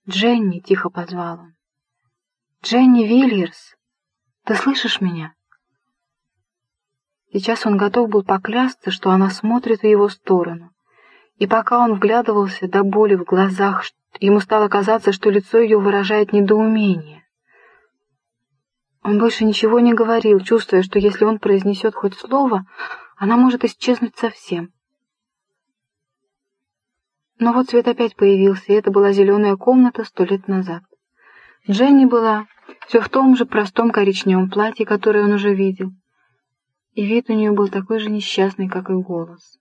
«Дженни!» — тихо позвал он. «Дженни Вильерс! Ты слышишь меня?» Сейчас он готов был поклясться, что она смотрит в его сторону. И пока он вглядывался до боли в глазах, ему стало казаться, что лицо ее выражает недоумение. Он больше ничего не говорил, чувствуя, что если он произнесет хоть слово, она может исчезнуть совсем. Но вот свет опять появился, и это была зеленая комната 100 лет назад. Дженни была все в том же простом коричневом платье, которое он уже видел, и вид у нее был такой же несчастный, как и голос.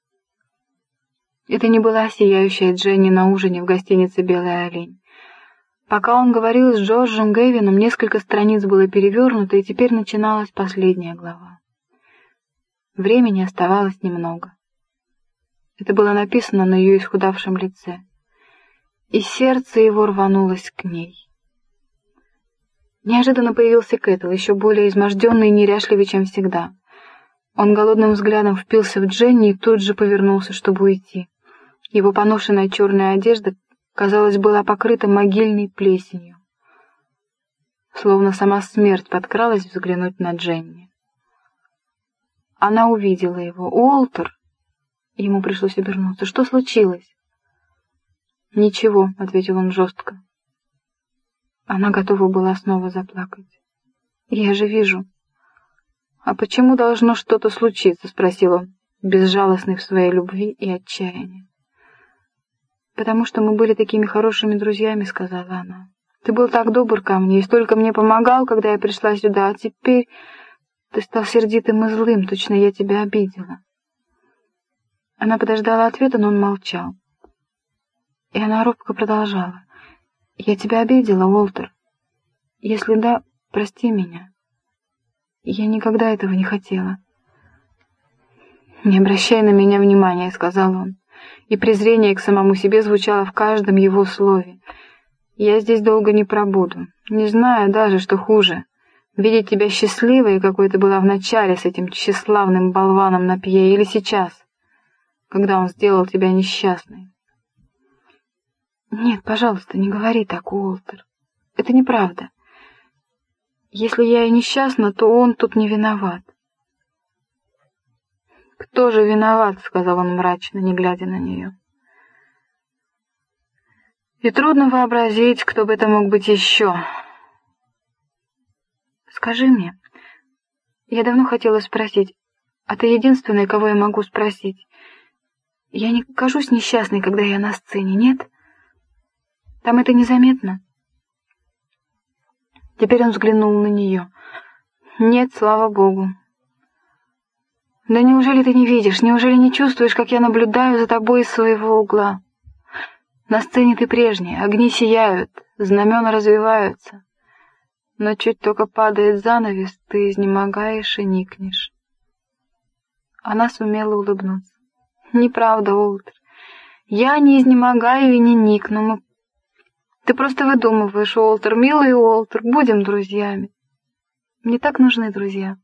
Это не была сияющая Дженни на ужине в гостинице «Белый олень». Пока он говорил с Джорджем Гэвином, несколько страниц было перевернуто, и теперь начиналась последняя глава. Времени оставалось немного. Это было написано на ее исхудавшем лице, и сердце его рванулось к ней. Неожиданно появился Кэттл, еще более изможденный и неряшливый, чем всегда. Он голодным взглядом впился в Дженни и тут же повернулся, чтобы уйти. Его поношенная черная одежда, казалось, была покрыта могильной плесенью. Словно сама смерть подкралась взглянуть на Дженни. Она увидела его. «Уолтер!» Ему пришлось обернуться. «Что случилось?» «Ничего», — ответил он жестко. Она готова была снова заплакать. «Я же вижу». «А почему должно что-то случиться?» — спросил он, безжалостный в своей любви и отчаянии. «Потому что мы были такими хорошими друзьями», — сказала она. «Ты был так добр ко мне и столько мне помогал, когда я пришла сюда, а теперь ты стал сердитым и злым, точно я тебя обидела». Она подождала ответа, но он молчал. И она робко продолжала. «Я тебя обидела, Уолтер? Если да, прости меня. Я никогда этого не хотела». «Не обращай на меня внимания», — сказал он, и презрение к самому себе звучало в каждом его слове. «Я здесь долго не пробуду. Не знаю даже, что хуже. Видеть тебя счастливой, какой ты была вначале с этим тщеславным болваном на пье, или сейчас, когда он сделал тебя несчастной». «Нет, пожалуйста, не говори так, Уолтер. Это неправда. Если я и несчастна, то он тут не виноват». «Кто же виноват?» — сказал он мрачно, не глядя на нее. «И трудно вообразить, кто бы это мог быть еще. Скажи мне, я давно хотела спросить, а ты единственная, кого я могу спросить. Я не кажусь несчастной, когда я на сцене, нет? Там это незаметно?» Теперь он взглянул на нее. «Нет, слава Богу». «Да неужели ты не видишь, неужели не чувствуешь, как я наблюдаю за тобой из своего угла? На сцене ты прежняя, огни сияют, знамена развиваются, но чуть только падает занавес, ты изнемогаешь и никнешь». Она сумела улыбнуться. «Неправда, Уолтер. Я не изнемогаю и не никну. Ты просто выдумываешь, Уолтер, милый Уолтер, будем друзьями. Мне так нужны друзья».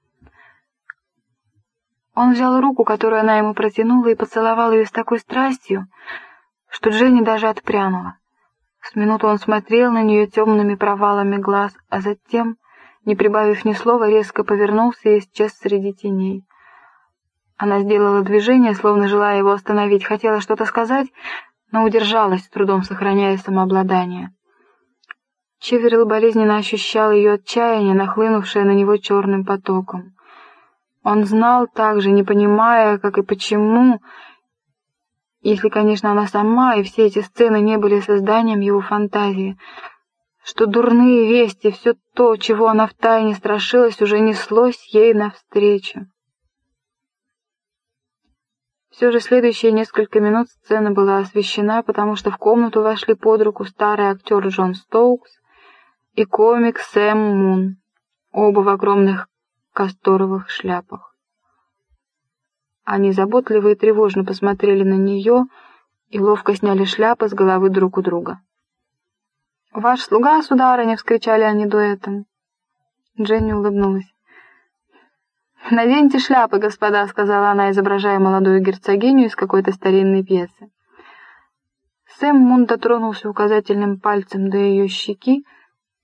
Он взял руку, которую она ему протянула, и поцеловал ее с такой страстью, что Дженни даже отпрянула. С минуту он смотрел на нее темными провалами глаз, а затем, не прибавив ни слова, резко повернулся и исчез среди теней. Она сделала движение, словно желая его остановить, хотела что-то сказать, но удержалась, с трудом сохраняя самообладание. Чиверилл болезненно ощущал ее отчаяние, нахлынувшее на него черным потоком. Он знал также, не понимая, как и почему, если, конечно, она сама и все эти сцены не были созданием его фантазии, что дурные вести, все то, чего она втайне страшилась, уже неслось ей навстречу. Все же следующие несколько минут сцена была освещена, потому что в комнату вошли под руку старый актер Джон Стоукс и комик Сэм Мун, оба в огромных касторовых шляпах. Они заботливо и тревожно посмотрели на нее и ловко сняли шляпы с головы друг у друга. «Ваш слуга, сударыня!» — вскричали они дуэтом. Дженни улыбнулась. «Наденьте шляпы, господа», — сказала она, изображая молодую герцогиню из какой-то старинной пьесы. Сэм Мун дотронулся указательным пальцем до ее щеки,